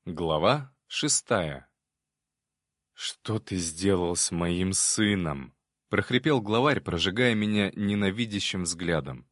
Глава 6. «Что ты сделал с моим сыном?» — прохрипел главарь, прожигая меня ненавидящим взглядом.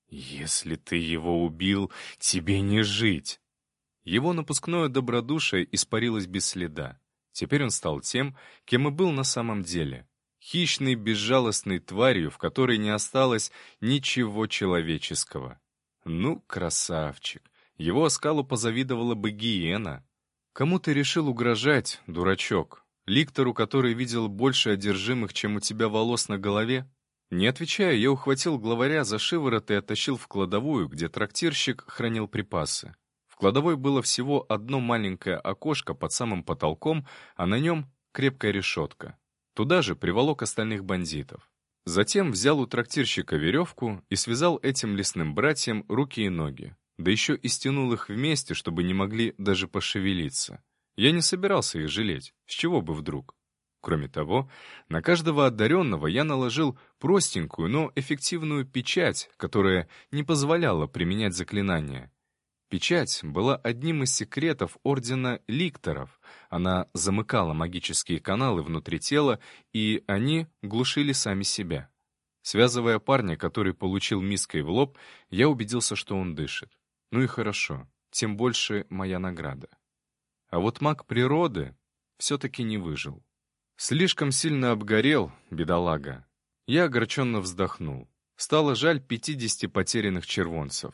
«Если ты его убил, тебе не жить!» Его напускное добродушие испарилось без следа. Теперь он стал тем, кем и был на самом деле. Хищной, безжалостной тварью, в которой не осталось ничего человеческого. Ну, красавчик! Его оскалу позавидовала бы гиена. «Кому ты решил угрожать, дурачок? Ликтору, который видел больше одержимых, чем у тебя волос на голове?» Не отвечая, я ухватил главаря за шиворот и оттащил в кладовую, где трактирщик хранил припасы. В кладовой было всего одно маленькое окошко под самым потолком, а на нем крепкая решетка. Туда же приволок остальных бандитов. Затем взял у трактирщика веревку и связал этим лесным братьям руки и ноги. Да еще и стянул их вместе, чтобы не могли даже пошевелиться. Я не собирался их жалеть, с чего бы вдруг. Кроме того, на каждого одаренного я наложил простенькую, но эффективную печать, которая не позволяла применять заклинания. Печать была одним из секретов Ордена Ликторов. Она замыкала магические каналы внутри тела, и они глушили сами себя. Связывая парня, который получил миской в лоб, я убедился, что он дышит. Ну и хорошо, тем больше моя награда. А вот маг природы все-таки не выжил. Слишком сильно обгорел, бедолага. Я огорченно вздохнул. Стало жаль 50 потерянных червонцев.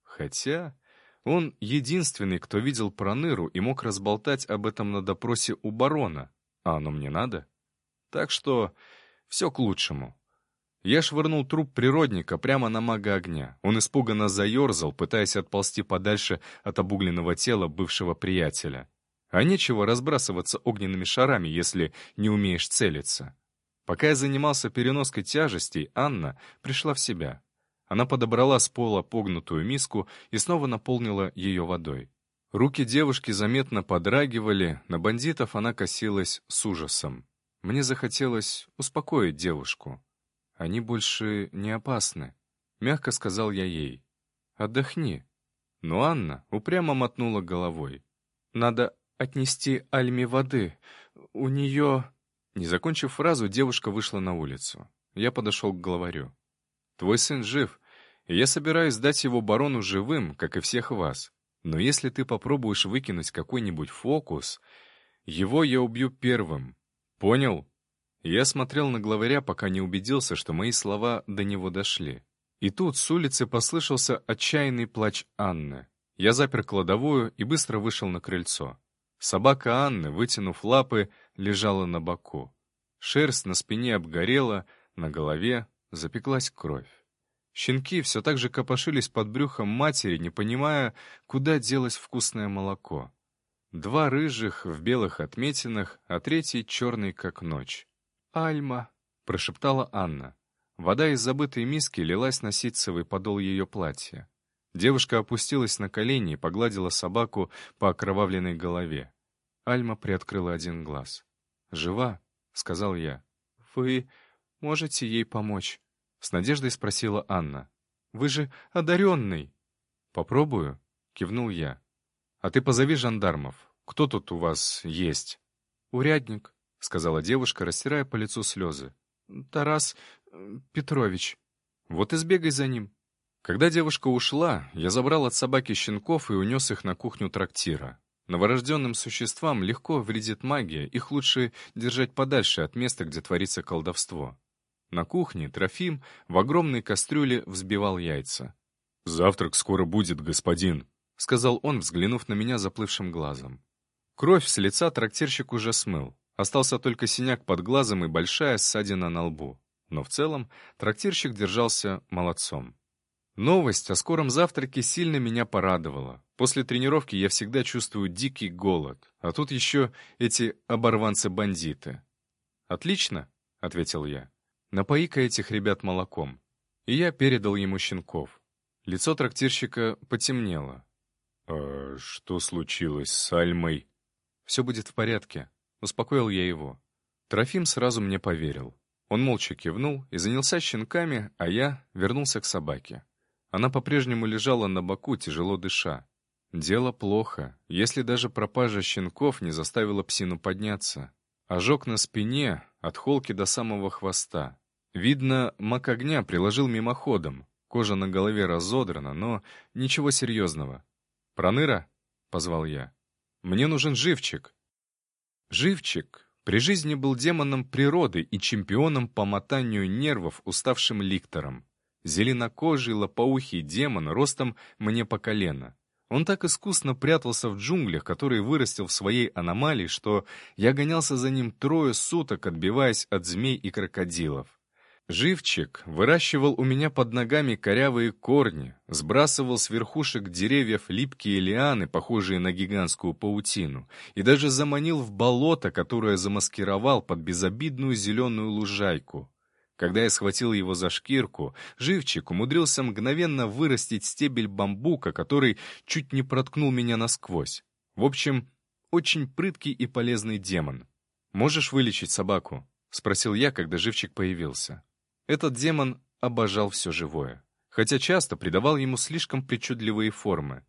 Хотя он единственный, кто видел Проныру и мог разболтать об этом на допросе у барона. А оно мне надо? Так что все к лучшему. Я швырнул труп природника прямо на мага огня. Он испуганно заерзал, пытаясь отползти подальше от обугленного тела бывшего приятеля. А нечего разбрасываться огненными шарами, если не умеешь целиться. Пока я занимался переноской тяжестей, Анна пришла в себя. Она подобрала с пола погнутую миску и снова наполнила ее водой. Руки девушки заметно подрагивали, на бандитов она косилась с ужасом. Мне захотелось успокоить девушку. «Они больше не опасны», — мягко сказал я ей. «Отдохни». Но Анна упрямо мотнула головой. «Надо отнести Альме воды. У нее...» Не закончив фразу, девушка вышла на улицу. Я подошел к главарю. «Твой сын жив, и я собираюсь сдать его барону живым, как и всех вас. Но если ты попробуешь выкинуть какой-нибудь фокус, его я убью первым. Понял?» Я смотрел на главаря, пока не убедился, что мои слова до него дошли. И тут с улицы послышался отчаянный плач Анны. Я запер кладовую и быстро вышел на крыльцо. Собака Анны, вытянув лапы, лежала на боку. Шерсть на спине обгорела, на голове запеклась кровь. Щенки все так же копошились под брюхом матери, не понимая, куда делось вкусное молоко. 2 рыжих в белых отметинах, а 3 черный, как ночь. «Альма», — прошептала Анна. Вода из забытой миски лилась на ситцевый подол ее платья. Девушка опустилась на колени и погладила собаку по окровавленной голове. Альма приоткрыла один глаз. «Жива?» — сказал я. «Вы можете ей помочь?» — с надеждой спросила Анна. «Вы же одаренный!» «Попробую», — кивнул я. «А ты позови жандармов. Кто тут у вас есть?» «Урядник», — сказала девушка, растирая по лицу слезы. «Тарас Петрович». «Вот и сбегай за ним». Когда девушка ушла, я забрал от собаки щенков и унес их на кухню трактира. Новорожденным существам легко вредит магия, их лучше держать подальше от места, где творится колдовство. На кухне Трофим в огромной кастрюле взбивал яйца. «Завтрак скоро будет, господин», — сказал он, взглянув на меня заплывшим глазом. Кровь с лица трактирщик уже смыл. Остался только синяк под глазом и большая ссадина на лбу. Но в целом трактирщик держался молодцом. Новость о скором завтраке сильно меня порадовала. После тренировки я всегда чувствую дикий голод, а тут еще эти оборванцы-бандиты. «Отлично», — ответил я. «Напои-ка этих ребят молоком». И я передал ему щенков. Лицо трактирщика потемнело. «А что случилось с Альмой?» «Все будет в порядке», — успокоил я его. Трофим сразу мне поверил. Он молча кивнул и занялся щенками, а я вернулся к собаке. Она по-прежнему лежала на боку, тяжело дыша. Дело плохо, если даже пропажа щенков не заставила псину подняться. Ожог на спине, от холки до самого хвоста. Видно, маг огня приложил мимоходом. Кожа на голове разодрана, но ничего серьезного. «Проныра?» — позвал я. «Мне нужен живчик». Живчик при жизни был демоном природы и чемпионом по мотанию нервов уставшим ликтором. Зеленокожий лопоухий демон ростом мне по колено. Он так искусно прятался в джунглях, которые вырастил в своей аномалии, что я гонялся за ним 3 суток, отбиваясь от змей и крокодилов. Живчик выращивал у меня под ногами корявые корни, сбрасывал с верхушек деревьев липкие лианы, похожие на гигантскую паутину, и даже заманил в болото, которое замаскировал под безобидную зеленую лужайку. Когда я схватил его за шкирку, Живчик умудрился мгновенно вырастить стебель бамбука, который чуть не проткнул меня насквозь. В общем, очень прыткий и полезный демон. «Можешь вылечить собаку?» — спросил я, когда Живчик появился. Этот демон обожал все живое, хотя часто придавал ему слишком причудливые формы.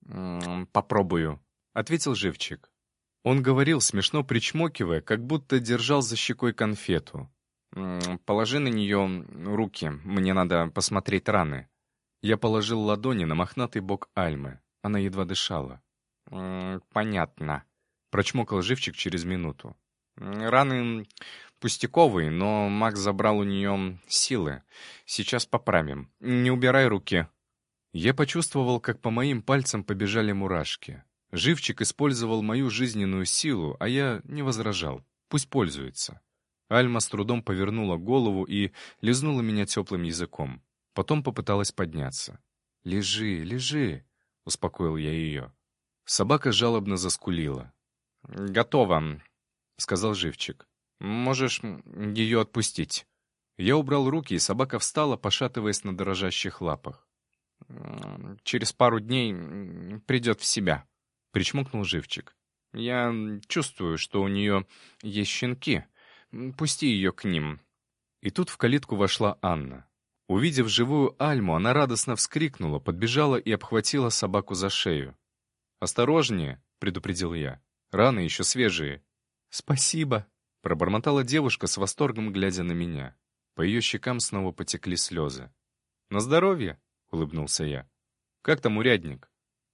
«Попробую», — ответил Живчик. Он говорил, смешно причмокивая, как будто держал за щекой конфету. «Положи на нее руки, мне надо посмотреть раны». Я положил ладони на мохнатый бок Альмы. Она едва дышала. «Понятно», — прочмокал Живчик через минуту. «Раны пустяковые, но маг забрал у нее силы. Сейчас поправим. Не убирай руки». Я почувствовал, как по моим пальцам побежали мурашки. Живчик использовал мою жизненную силу, а я не возражал. Пусть пользуется. Альма с трудом повернула голову и лизнула меня теплым языком. Потом попыталась подняться. «Лежи, лежи», — успокоил я ее. Собака жалобно заскулила. «Готово», — сказал Живчик. «Можешь ее отпустить». Я убрал руки, и собака встала, пошатываясь на дрожащих лапах. «Через пару дней придет в себя», — причмокнул Живчик. «Я чувствую, что у нее есть щенки. Пусти ее к ним». И тут в калитку вошла Анна. Увидев живую Альму, она радостно вскрикнула, подбежала и обхватила собаку за шею. «Осторожнее», — предупредил я. «Раны еще свежие». «Спасибо», — пробормотала девушка с восторгом, глядя на меня. По ее щекам снова потекли слезы. «На здоровье», — улыбнулся я. «Как там урядник?»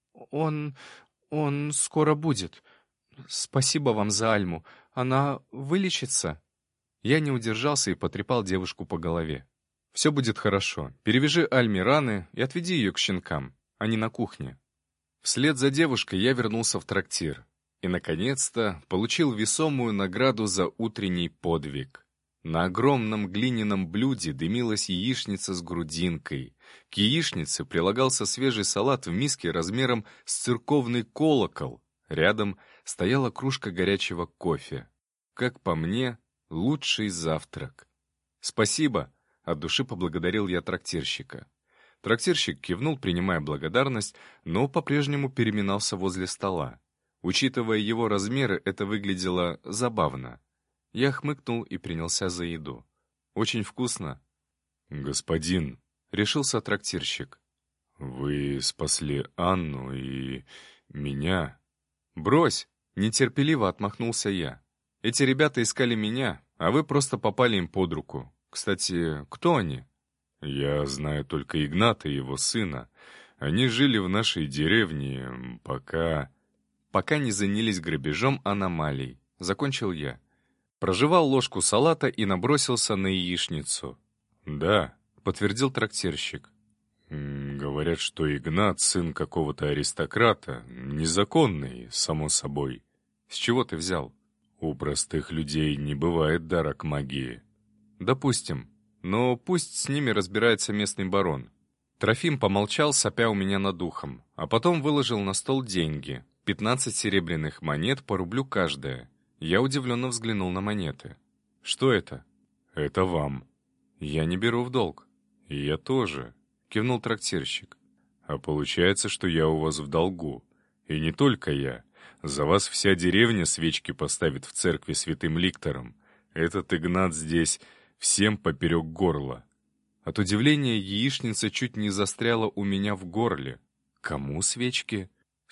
Он скоро будет. Спасибо вам за Альму. Она вылечится?» Я не удержался и потрепал девушку по голове. «Все будет хорошо. Перевяжи Альме раны и отведи ее к щенкам. Они на кухне». Вслед за девушкой я вернулся в трактир. И, наконец-то, получил весомую награду за утренний подвиг. На огромном глиняном блюде дымилась яичница с грудинкой. К яичнице прилагался свежий салат в миске размером с церковный колокол. Рядом стояла кружка горячего кофе. Как по мне, лучший завтрак. «Спасибо», — от души поблагодарил я трактирщика. Трактирщик кивнул, принимая благодарность, но по-прежнему переминался возле стола. Учитывая его размеры, это выглядело забавно. Я хмыкнул и принялся за еду. «Очень вкусно». «Господин», — решился трактирщик, — «вы спасли Анну и меня». «Брось!» — нетерпеливо отмахнулся я. «Эти ребята искали меня, а вы просто попали им под руку. Кстати, кто они?» «Я знаю только Игната и его сына. Они жили в нашей деревне, пока не занялись грабежом аномалий», — закончил я. Прожевал ложку салата и набросился на яичницу. «Да», — подтвердил трактирщик. «Говорят, что Игнат — сын какого-то аристократа, незаконный, само собой». «С чего ты взял?» «У простых людей не бывает дара к магии». «Допустим. Но пусть с ними разбирается местный барон». Трофим помолчал, сопя у меня над ухом, а потом выложил на стол деньги. 15 серебряных монет по рублю каждая. Я удивленно взглянул на монеты. «Что это?» «Это вам». «Я не беру в долг». «И я тоже», — кивнул трактирщик. «А получается, что я у вас в долгу. И не только я. За вас вся деревня свечки поставит в церкви святым ликтором. Этот Игнат здесь всем поперек горла». От удивления яичница чуть не застряла у меня в горле. «Кому свечки?»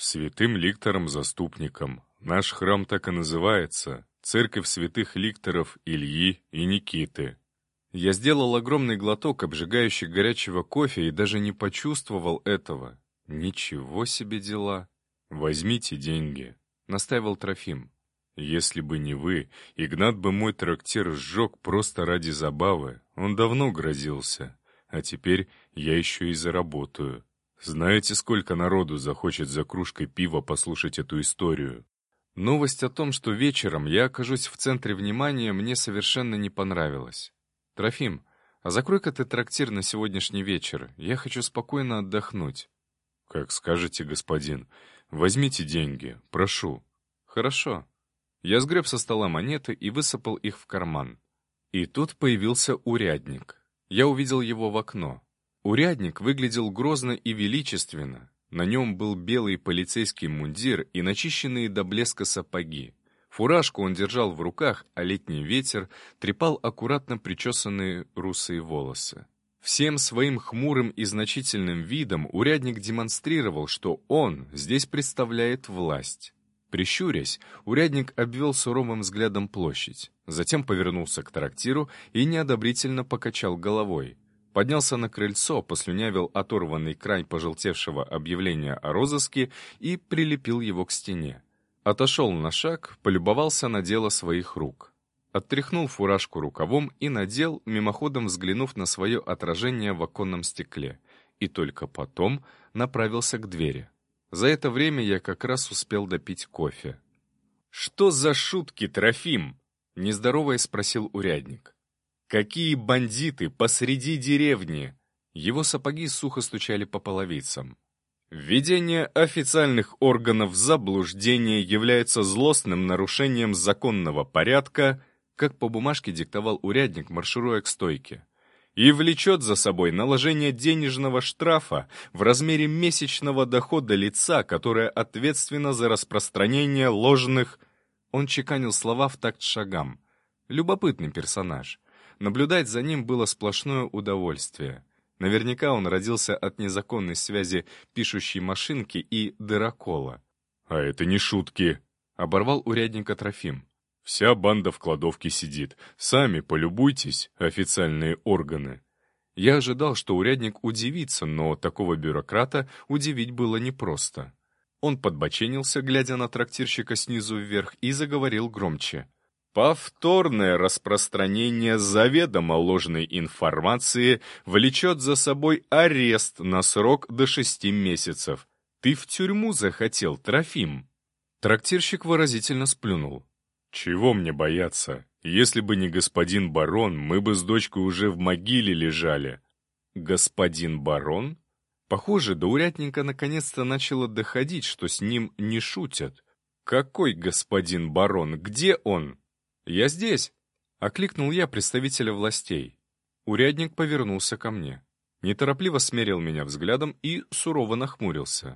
Святым ликтором-заступником. Наш храм так и называется. Церковь святых ликторов Ильи и Никиты. Я сделал огромный глоток обжигающий горячего кофе и даже не почувствовал этого. Ничего себе дела. «Возьмите деньги», — настаивал Трофим. «Если бы не вы, Игнат бы мой трактир сжег просто ради забавы. Он давно грозился. А теперь я еще и заработаю. Знаете, сколько народу захочет за кружкой пива послушать эту историю?» Новость о том, что вечером я окажусь в центре внимания, мне совершенно не понравилась. «Трофим, а закрой-ка ты трактир на сегодняшний вечер. Я хочу спокойно отдохнуть». «Как скажете, господин. Возьмите деньги, прошу». «Хорошо». Я сгреб со стола монеты и высыпал их в карман. И тут появился урядник. Я увидел его в окно. Урядник выглядел грозно и величественно. На нем был белый полицейский мундир и начищенные до блеска сапоги. Фуражку он держал в руках, а летний ветер трепал аккуратно причесанные русые волосы. Всем своим хмурым и значительным видом урядник демонстрировал, что он здесь представляет власть. Прищурясь, урядник обвел суровым взглядом площадь, затем повернулся к трактиру и неодобрительно покачал головой. Поднялся на крыльцо, послюнявил оторванный край пожелтевшего объявления о розыске и прилепил его к стене. Отошел на шаг, полюбовался на дело своих рук. Оттряхнул фуражку рукавом и надел, мимоходом взглянув на свое отражение в оконном стекле, и только потом направился к двери. За это время я как раз успел допить кофе. «Что за шутки, Трофим?» — нездоровая спросил урядник. «Какие бандиты посреди деревни?» Его сапоги сухо стучали по половицам. «Введение официальных органов в заблуждение является злостным нарушением законного порядка», как по бумажке диктовал урядник, маршируя к стойке, «и влечет за собой наложение денежного штрафа в размере месячного дохода лица, которое ответственно за распространение ложных...» Он чеканил слова в такт шагам. Любопытный персонаж. Наблюдать за ним было сплошное удовольствие. Наверняка он родился от незаконной связи пишущей машинки и дырокола. «А это не шутки», — оборвал урядника Трофим. «Вся банда в кладовке сидит. Сами полюбуйтесь, официальные органы». Я ожидал, что урядник удивится, но такого бюрократа удивить было непросто. Он подбоченился, глядя на трактирщика снизу вверх, и заговорил громче. «Повторное распространение заведомо ложной информации влечет за собой арест на срок до 6 месяцев. Ты в тюрьму захотел, Трофим?» Трактирщик выразительно сплюнул. «Чего мне бояться? Если бы не господин барон, мы бы с дочкой уже в могиле лежали». «Господин барон?» Похоже, до урядника наконец-то начало доходить, что с ним не шутят. «Какой господин барон? Где он?» «Я здесь!» — окликнул я представителя властей. Урядник повернулся ко мне. Неторопливо смерил меня взглядом и сурово нахмурился.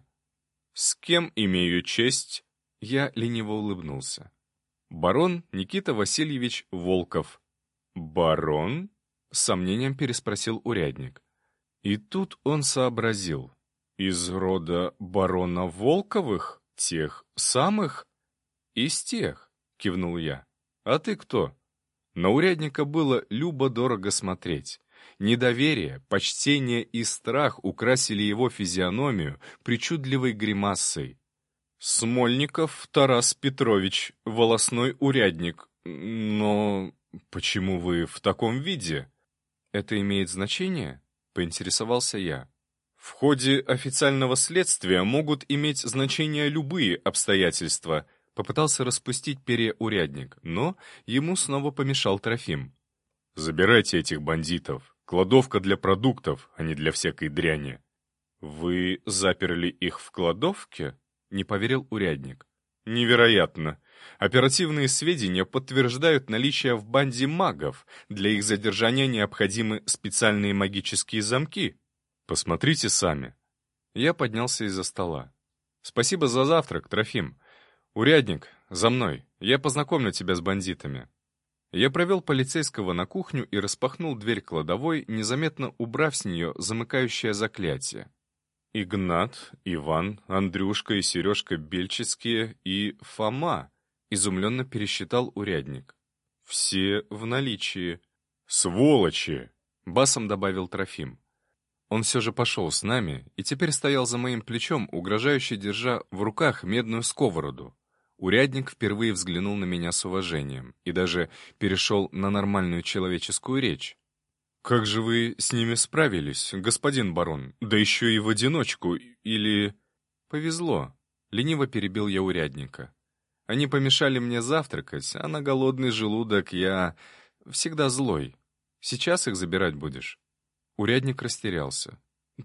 «С кем имею честь?» Я лениво улыбнулся. «Барон Никита Васильевич Волков». «Барон?» — с сомнением переспросил урядник. И тут он сообразил. «Из рода барона Волковых? Тех самых?» «Из тех», — кивнул я. «А ты кто?» На урядника было любо-дорого смотреть. Недоверие, почтение и страх украсили его физиономию причудливой гримасой. «Смольников Тарас Петрович, волосной урядник. Но почему вы в таком виде?» «Это имеет значение?» — поинтересовался я. «В ходе официального следствия могут иметь значение любые обстоятельства», — попытался распустить перья урядник, но ему снова помешал Трофим. «Забирайте этих бандитов. Кладовка для продуктов, а не для всякой дряни». «Вы заперли их в кладовке?» — не поверил урядник. «Невероятно. Оперативные сведения подтверждают наличие в банде магов. Для их задержания необходимы специальные магические замки. Посмотрите сами». Я поднялся из-за стола. «Спасибо за завтрак, Трофим. Урядник, за мной. Я познакомлю тебя с бандитами». Я провел полицейского на кухню и распахнул дверь кладовой, незаметно убрав с нее замыкающее заклятие. Игнат, Иван, Андрюшка и Сережка Бельчицкие и Фома, изумленно пересчитал урядник. Все в наличии. «Сволочи!» — басом добавил Трофим. Он все же пошел с нами и теперь стоял за моим плечом, угрожающе держа в руках медную сковороду. Урядник впервые взглянул на меня с уважением и даже перешел на нормальную человеческую речь. «Как же вы с ними справились, господин барон? Да еще и в одиночку, или...» «Повезло», — лениво перебил я урядника. «Они помешали мне завтракать, а на голодный желудок я всегда злой. Сейчас их забирать будешь?» Урядник растерялся.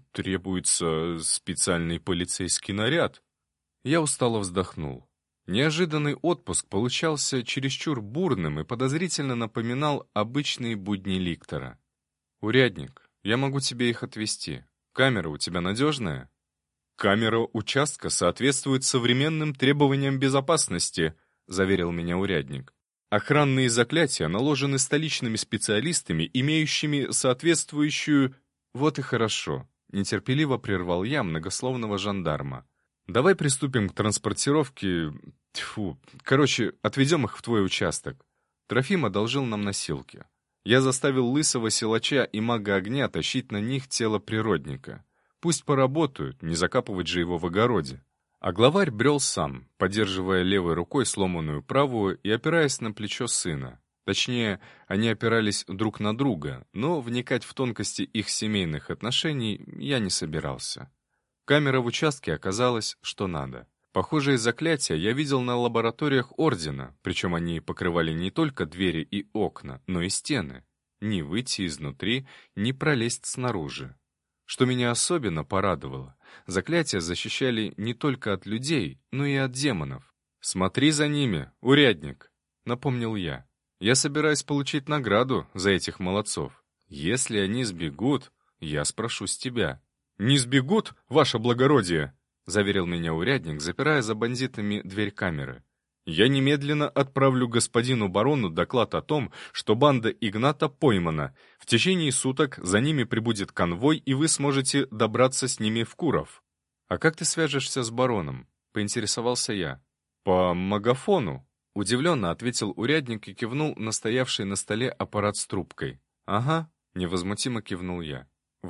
«Требуется специальный полицейский наряд». Я устало вздохнул. Неожиданный отпуск получался чересчур бурным и подозрительно напоминал обычные будни ликтора. «Урядник, я могу тебе их отвезти. Камера у тебя надежная?» «Камера участка соответствует современным требованиям безопасности», — заверил меня урядник. «Охранные заклятия наложены столичными специалистами, имеющими соответствующую...» «Вот и хорошо», — нетерпеливо прервал я многословного жандарма. «Давай приступим к транспортировке... Тьфу, короче, отведем их в твой участок. Трофим одолжил нам носилки. Я заставил лысого силача и мага огня тащить на них тело природника. Пусть поработают, не закапывать же его в огороде». А главарь брел сам, поддерживая левой рукой сломанную правую и опираясь на плечо сына. Точнее, они опирались друг на друга, но вникать в тонкости их семейных отношений я не собирался. Камера в участке оказалась что надо. Похожие заклятия я видел на лабораториях Ордена, причем они покрывали не только двери и окна, но и стены. Ни выйти изнутри, ни пролезть снаружи. Что меня особенно порадовало, заклятия защищали не только от людей, но и от демонов. «Смотри за ними, урядник», — напомнил я. «Я собираюсь получить награду за этих молодцов. Если они сбегут, я спрошу с тебя». «Не сбегут, ваше благородие», — заверил меня урядник, запирая за бандитами дверь камеры. «Я немедленно отправлю господину барону доклад о том, что банда Игната поймана. В течение суток за ними прибудет конвой, и вы сможете добраться с ними в Куров». «А как ты свяжешься с бароном?» — поинтересовался я. «По магафону», — удивленно ответил урядник и кивнул на стоявший на столе аппарат с трубкой. «Ага», — невозмутимо кивнул я.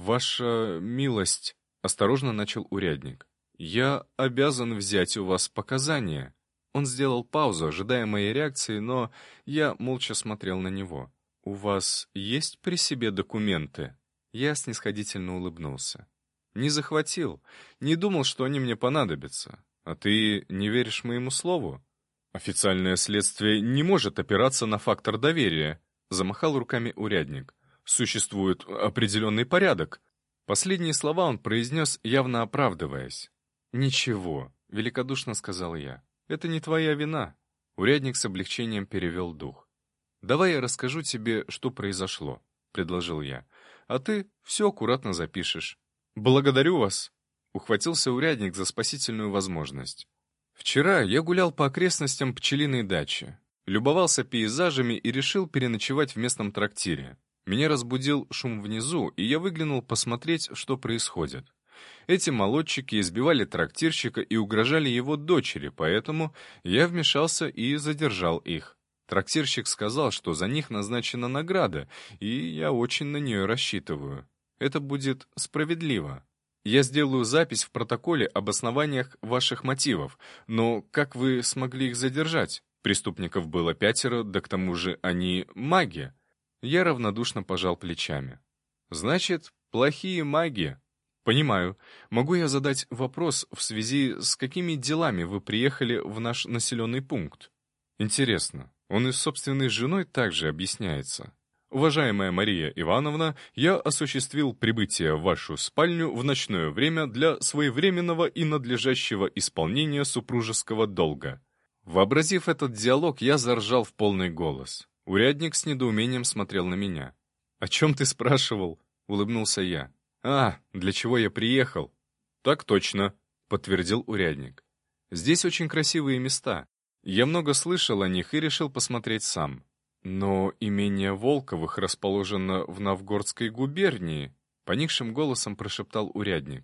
«Ваша милость», — осторожно начал урядник. «Я обязан взять у вас показания». Он сделал паузу, ожидая моей реакции, но я молча смотрел на него. «У вас есть при себе документы?» Я снисходительно улыбнулся. «Не захватил. Не думал, что они мне понадобятся. А ты не веришь моему слову?» «Официальное следствие не может опираться на фактор доверия», — замахал руками урядник. «Существует определенный порядок». Последние слова он произнес, явно оправдываясь. «Ничего», — великодушно сказал я. «Это не твоя вина». Урядник с облегчением перевел дух. «Давай я расскажу тебе, что произошло», — предложил я. «А ты все аккуратно запишешь». «Благодарю вас», — ухватился урядник за спасительную возможность. «Вчера я гулял по окрестностям пчелиной дачи, любовался пейзажами и решил переночевать в местном трактире. Меня разбудил шум внизу, и я выглянул посмотреть, что происходит. Эти молодчики избивали трактирщика и угрожали его дочери, поэтому я вмешался и задержал их. Трактирщик сказал, что за них назначена награда, и я очень на нее рассчитываю. Это будет справедливо. Я сделаю запись в протоколе об основаниях ваших мотивов, но как вы смогли их задержать? Преступников было 5, да к тому же они маги». Я равнодушно пожал плечами. «Значит, плохие маги». «Понимаю. Могу я задать вопрос в связи с какими делами вы приехали в наш населенный пункт?» «Интересно, он и с собственной женой также объясняется?» «Уважаемая Мария Ивановна, я осуществил прибытие в вашу спальню в ночное время для своевременного и надлежащего исполнения супружеского долга». Вообразив этот диалог, я заржал в полный голос. Урядник с недоумением смотрел на меня. «О чем ты спрашивал?» — улыбнулся я. «А, для чего я приехал?» «Так точно», — подтвердил урядник. «Здесь очень красивые места. Я много слышал о них и решил посмотреть сам. Но имение Волковых расположено в Новгородской губернии», — поникшим голосом прошептал урядник.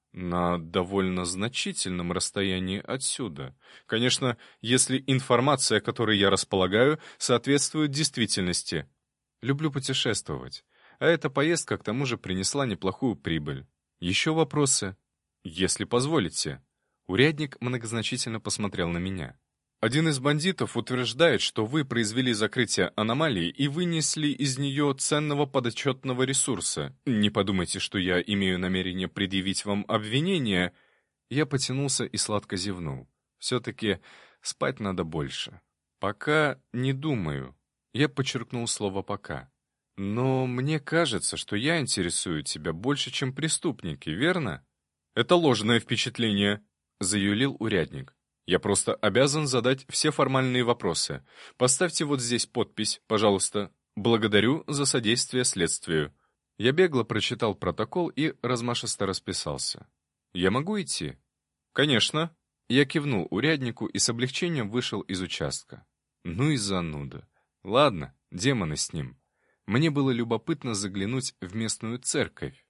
На довольно значительном расстоянии отсюда. Конечно, если информация, которой я располагаю, соответствует действительности. Люблю путешествовать. А эта поездка к тому же принесла неплохую прибыль. Еще вопросы? Если позволите. Урядник многозначительно посмотрел на меня. Один из бандитов утверждает, что вы произвели закрытие аномалии и вынесли из нее ценного подотчетного ресурса. Не подумайте, что я имею намерение предъявить вам обвинение. Я потянулся и сладко зевнул. Все-таки спать надо больше. Пока не думаю. Я подчеркнул слово «пока». Но мне кажется, что я интересую тебя больше, чем преступники, верно? Это ложное впечатление, заюлил урядник. Я просто обязан задать все формальные вопросы. Поставьте вот здесь подпись, пожалуйста. Благодарю за содействие следствию. Я бегло прочитал протокол и размашисто расписался. Я могу идти? Конечно. Я кивнул уряднику и с облегчением вышел из участка. Ну и зануда. Ладно, демоны с ним. Мне было любопытно заглянуть в местную церковь.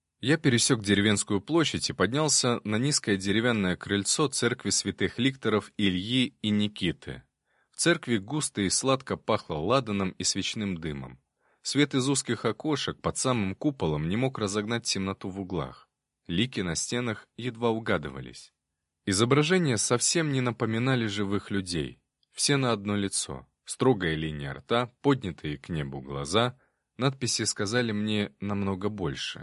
Я пересек деревенскую площадь и поднялся на низкое деревянное крыльцо церкви святых ликторов Ильи и Никиты. В церкви густо и сладко пахло ладаном и свечным дымом. Свет из узких окошек под самым куполом не мог разогнать темноту в углах. Лики на стенах едва угадывались. Изображения совсем не напоминали живых людей. Все на одно лицо. Строгая линия рта, поднятые к небу глаза. Надписи сказали мне намного больше.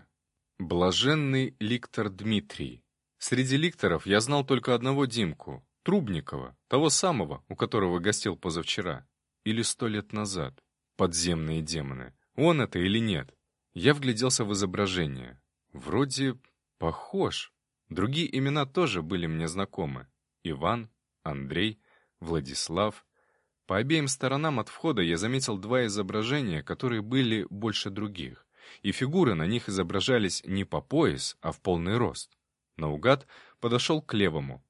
Блаженный ликтор Дмитрий. Среди ликторов я знал только одного Димку, Трубникова, того самого, у которого гостил позавчера. Или 100 лет назад. Подземные демоны. Он это или нет? Я вгляделся в изображение. Вроде похож. Другие имена тоже были мне знакомы. Иван, Андрей, Владислав. По обеим сторонам от входа я заметил два изображения, которые были больше других. И фигуры на них изображались не по пояс, а в полный рост. Наугад подошел к левому.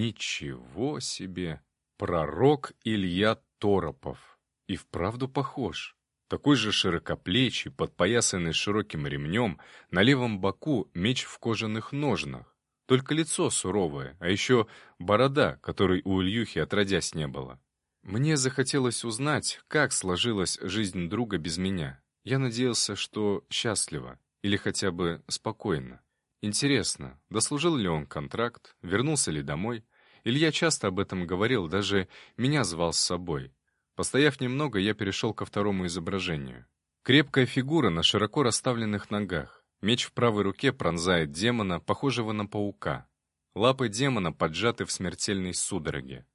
Ничего себе! Пророк Илья Торопов. И вправду похож. Такой же широкоплечий, подпоясанный широким ремнем, на левом боку меч в кожаных ножнах. Только лицо суровое, а еще борода, которой у Ильюхи отродясь не было. Мне захотелось узнать, как сложилась жизнь друга без меня. Я надеялся, что счастливо, или хотя бы спокойно. Интересно, дослужил ли он контракт, вернулся ли домой? Илья часто об этом говорил, даже меня звал с собой. Постояв немного, я перешел ко второму изображению. Крепкая фигура на широко расставленных ногах. Меч в правой руке пронзает демона, похожего на паука. Лапы демона поджаты в смертельной судороге.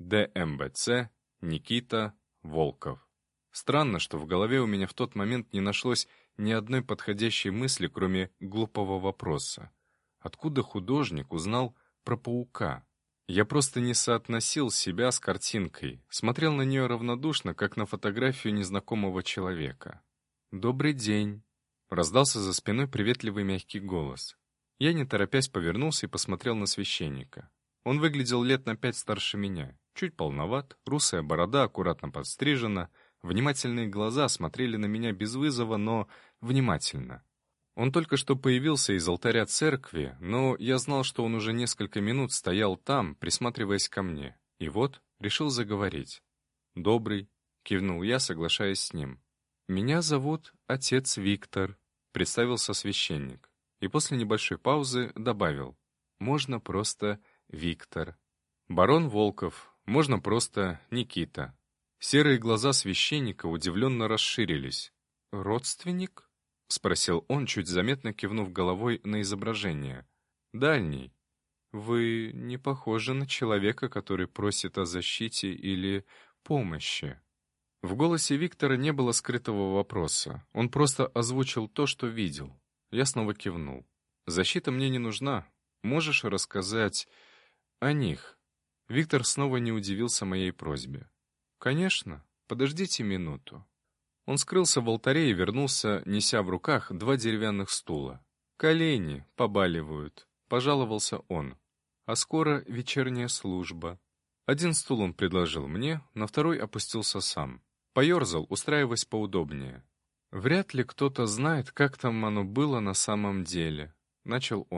ДМБЦ, Никита, Волков. Странно, что в голове у меня в тот момент не нашлось ни одной подходящей мысли, кроме глупого вопроса. Откуда художник узнал про паука? Я просто не соотносил себя с картинкой, смотрел на нее равнодушно, как на фотографию незнакомого человека. «Добрый день!» — раздался за спиной приветливый мягкий голос. Я, не торопясь, повернулся и посмотрел на священника. Он выглядел лет на 5 старше меня, чуть полноват, русая борода аккуратно подстрижена, внимательные глаза смотрели на меня без вызова, но внимательно. Он только что появился из алтаря церкви, но я знал, что он уже несколько минут стоял там, присматриваясь ко мне, и вот решил заговорить. «Добрый», — кивнул я, соглашаясь с ним. «Меня зовут отец Виктор», — представился священник, и после небольшой паузы добавил. «Можно просто Виктор». «Барон Волков, можно просто Никита». Серые глаза священника удивленно расширились. «Родственник?» — спросил он, чуть заметно кивнув головой на изображение. «Дальний. Вы не похожи на человека, который просит о защите или помощи». В голосе Виктора не было скрытого вопроса. Он просто озвучил то, что видел. Я снова кивнул. «Защита мне не нужна. Можешь рассказать о них?» Виктор снова не удивился моей просьбе. «Конечно. Подождите минуту». Он скрылся в алтаре и вернулся, неся в руках 2 деревянных стула. «Колени побаливают», — пожаловался он. «А скоро вечерняя служба». Один стул он предложил мне, на второй опустился сам. Поерзал, устраиваясь поудобнее. «Вряд ли кто-то знает, как там оно было на самом деле», — начал он.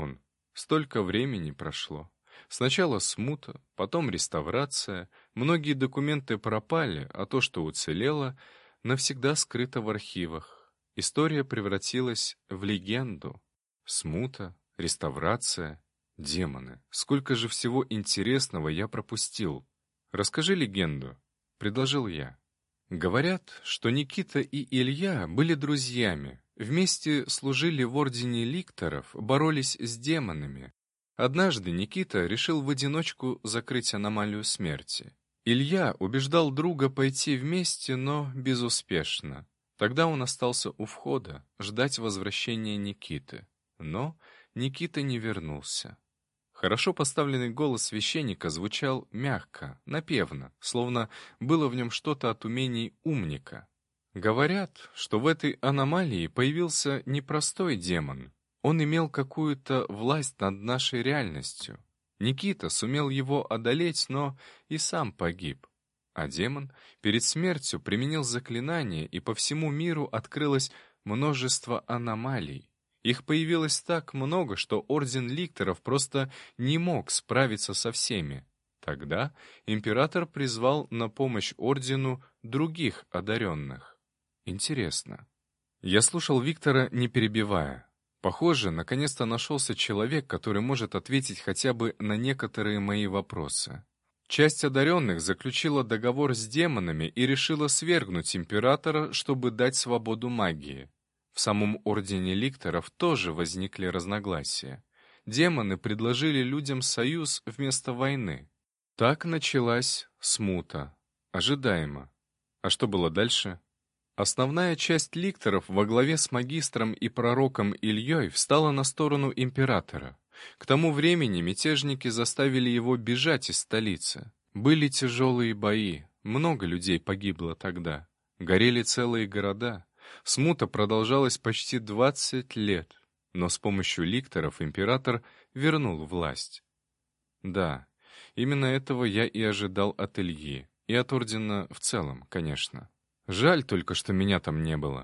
Столько времени прошло. Сначала смута, потом реставрация, многие документы пропали, а то, что уцелело, навсегда скрыто в архивах. История превратилась в легенду. Смута, реставрация, демоны. Сколько же всего интересного я пропустил. «Расскажи легенду», — предложил я. Говорят, что Никита и Илья были друзьями, вместе служили в ордене ликторов, боролись с демонами. Однажды Никита решил в одиночку закрыть аномалию смерти. Илья убеждал друга пойти вместе, но безуспешно. Тогда он остался у входа, ждать возвращения Никиты. Но Никита не вернулся. Хорошо поставленный голос священника звучал мягко, напевно, словно было в нем что-то от умений умника. Говорят, что в этой аномалии появился непростой демон. Он имел какую-то власть над нашей реальностью. Никита сумел его одолеть, но и сам погиб. А демон перед смертью применил заклинание, и по всему миру открылось множество аномалий. Их появилось так много, что орден ликторов просто не мог справиться со всеми. Тогда император призвал на помощь ордену других одаренных. Интересно. Я слушал Виктора, не перебивая. Похоже, наконец-то нашелся человек, который может ответить хотя бы на некоторые мои вопросы. Часть одаренных заключила договор с демонами и решила свергнуть императора, чтобы дать свободу магии. В самом ордене ликторов тоже возникли разногласия. Демоны предложили людям союз вместо войны. Так началась смута. Ожидаемо. А что было дальше? Основная часть ликторов во главе с магистром и пророком Ильей встала на сторону императора. К тому времени мятежники заставили его бежать из столицы. Были тяжелые бои, много людей погибло тогда. Горели целые города. Смута продолжалась почти 20 лет, но с помощью ликторов император вернул власть. Да, именно этого я и ожидал от Ильи, и от ордена в целом, конечно. Жаль только, что меня там не было.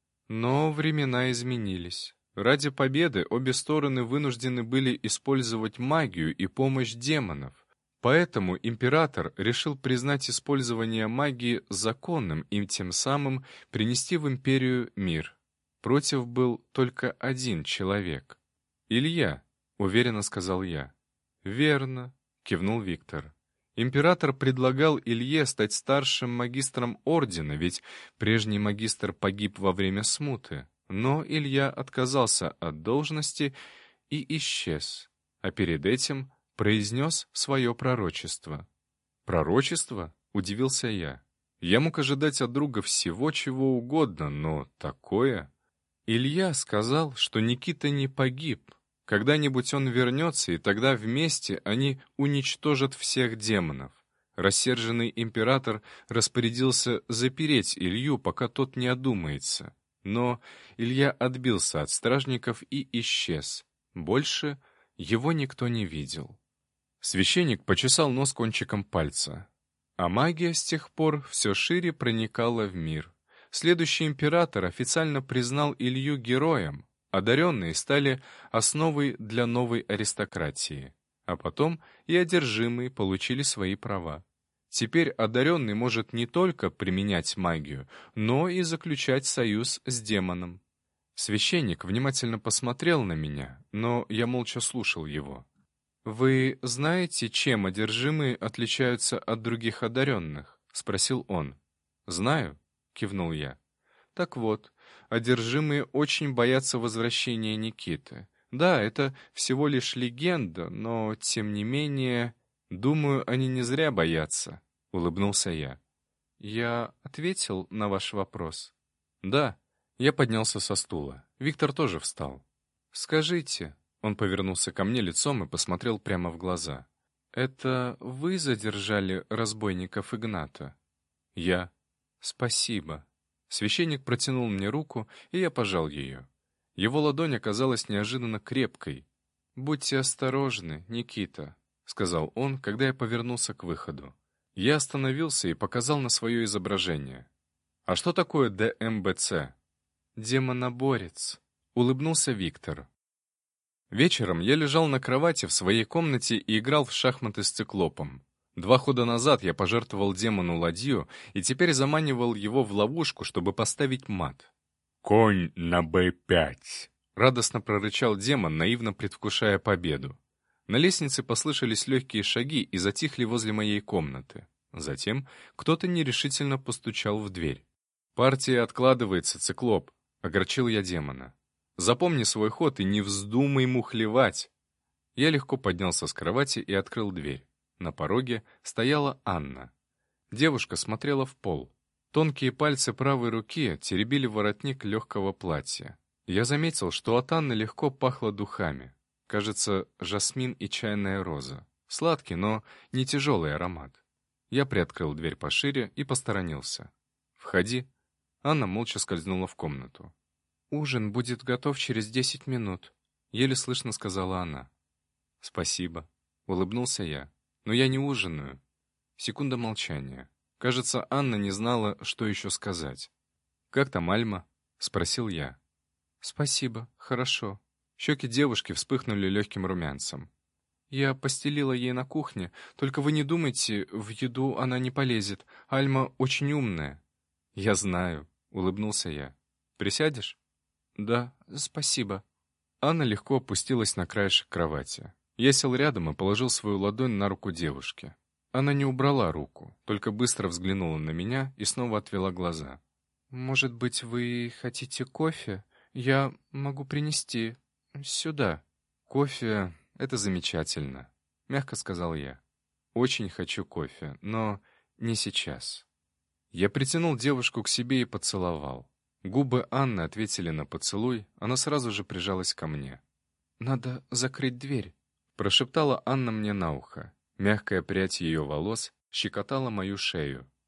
Но времена изменились. Ради победы обе стороны вынуждены были использовать магию и помощь демонов. Поэтому император решил признать использование магии законным и тем самым принести в империю мир. Против был только один человек. «Илья», — уверенно сказал я. «Верно», — кивнул Виктор. Император предлагал Илье стать старшим магистром ордена, ведь прежний магистр погиб во время смуты. Но Илья отказался от должности и исчез. А перед этим произнес свое пророчество. «Пророчество?» — удивился я. Я мог ожидать от друга всего, чего угодно, но такое... Илья сказал, что Никита не погиб. Когда-нибудь он вернется, и тогда вместе они уничтожат всех демонов. Рассерженный император распорядился запереть Илью, пока тот не одумается. Но Илья отбился от стражников и исчез. Больше его никто не видел. Священник почесал нос кончиком пальца. А магия с тех пор все шире проникала в мир. Следующий император официально признал Илью героем. Одаренные стали основой для новой аристократии. А потом и одержимые получили свои права. Теперь одаренный может не только применять магию, но и заключать союз с демоном. Священник внимательно посмотрел на меня, но я молча слушал его. «Вы знаете, чем одержимые отличаются от других одаренных?» — спросил он. «Знаю», — кивнул я. «Так вот, одержимые очень боятся возвращения Никиты. Да, это всего лишь легенда, но, тем не менее, думаю, они не зря боятся», — улыбнулся я. «Я ответил на ваш вопрос?» «Да». Я поднялся со стула. Виктор тоже встал. «Скажите...» Он повернулся ко мне лицом и посмотрел прямо в глаза. «Это вы задержали разбойников Игната?» «Я». «Спасибо». Священник протянул мне руку, и я пожал ее. Его ладонь оказалась неожиданно крепкой. «Будьте осторожны, Никита», — сказал он, когда я повернулся к выходу. Я остановился и показал на свое изображение. «А что такое ДМБЦ?» «Демоноборец», — улыбнулся Виктор. Вечером я лежал на кровати в своей комнате и играл в шахматы с циклопом. 2 хода назад я пожертвовал демону ладью и теперь заманивал его в ловушку, чтобы поставить мат. «Конь на b5», — радостно прорычал демон, наивно предвкушая победу. На лестнице послышались легкие шаги и затихли возле моей комнаты. Затем кто-то нерешительно постучал в дверь. «Партия откладывается, циклоп», — огорчил я демона. «Запомни свой ход и не вздумай мухлевать». Я легко поднялся с кровати и открыл дверь. На пороге стояла Анна. Девушка смотрела в пол. Тонкие пальцы правой руки теребили воротник легкого платья. Я заметил, что от Анны легко пахло духами. Кажется, жасмин и чайная роза. Сладкий, но не тяжелый аромат. Я приоткрыл дверь пошире и посторонился. «Входи». Анна молча скользнула в комнату. «Ужин будет готов через 10 минут», — еле слышно сказала она. «Спасибо», — улыбнулся я. «Но я не ужинаю». Секунда молчания. Кажется, Анна не знала, что еще сказать. «Как там Альма?» — спросил я. «Спасибо, хорошо». Щеки девушки вспыхнули легким румянцем. «Я постелила ей на кухне, только вы не думайте, в еду она не полезет. Альма очень умная». «Я знаю», — улыбнулся я. «Присядешь?» «Да, спасибо». Анна легко опустилась на краешек кровати. Я сел рядом и положил свою ладонь на руку девушки. Она не убрала руку, только быстро взглянула на меня и снова отвела глаза. «Может быть, вы хотите кофе? Я могу принести сюда». «Кофе — это замечательно», — мягко сказал я. «Очень хочу кофе, но не сейчас». Я притянул девушку к себе и поцеловал. Губы Анны ответили на поцелуй, она сразу же прижалась ко мне. «Надо закрыть дверь», — прошептала Анна мне на ухо. Мягкая прядь ее волос щекотала мою шею.